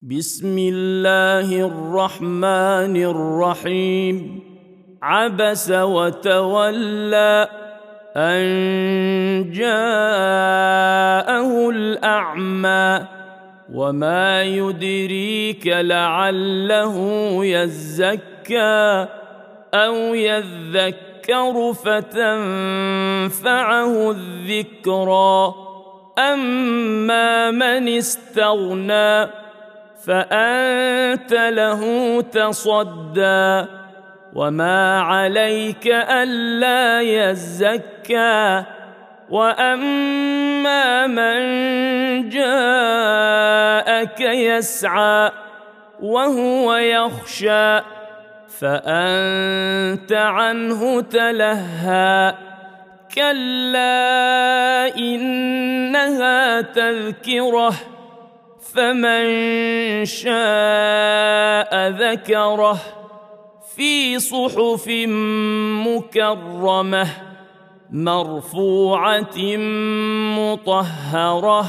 بسم الله الرحمن الرحيم. عبس وتولى أن جاءه الأعمى وما يدريك لعله يزكى أو يذكر فتنفعه الذكرى. أما من استغنى فأنت له تصدى وما عليك ألا يزكى. وأما من جاءك يسعى وهو يخشى فأنت عنه تلهى. كلا إنها تذكرة فمن شاء ذكره في صحف مكرمة مرفوعة مطهرة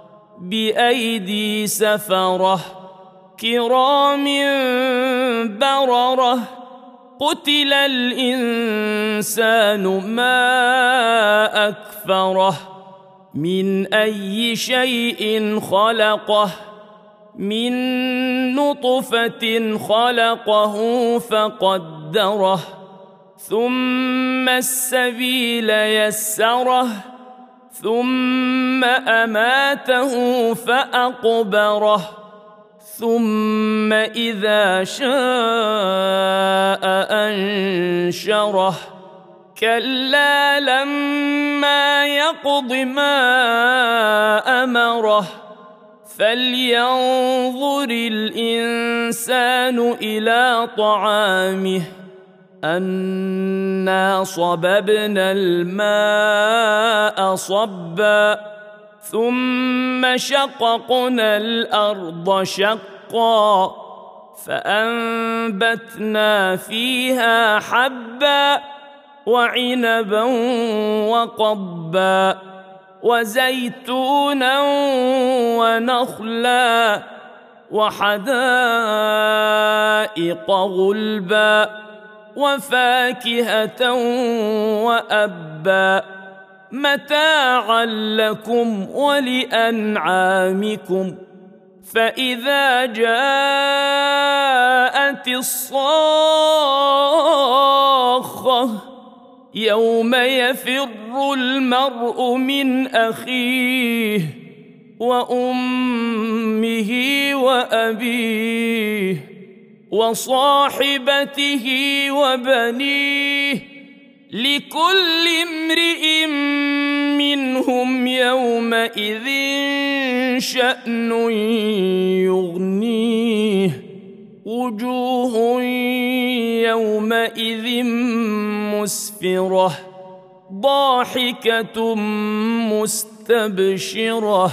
بأيدي سفرة كرام بررة. قتل الإنسان ما أكفره من أي شيء خلقه من نطفة خلقه فقدره ثم السبيل يسره ثم أماته فأقبره ثم إذا شاء أنشره. كلا لما يقض ما أمره فلينظر الإنسان إلى طعامه أنا صببنا الماء صبا ثم شققنا الأرض شقا فأنبتنا فيها حبا وعنبا وقبا وزيتونا ونخلا وحدائق غلبا وفاكهة وأبا متاعا لكم ولأنعامكم. فإذا جاءت الصاخة يوم يفر المرء من أخيه وأمه وأبيه وصاحبته وبنيه لكل امرئ منهم يومئذ شأن يغنيه. وجوه يومئذ مسفرة ضاحكة مستبشرة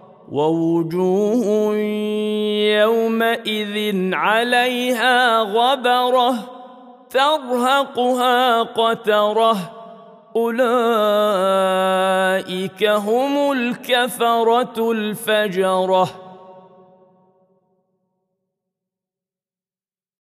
ووجوه يومئذ عليها غبرة ترهقها قترة. أولئك هم الكفرة الفجرة.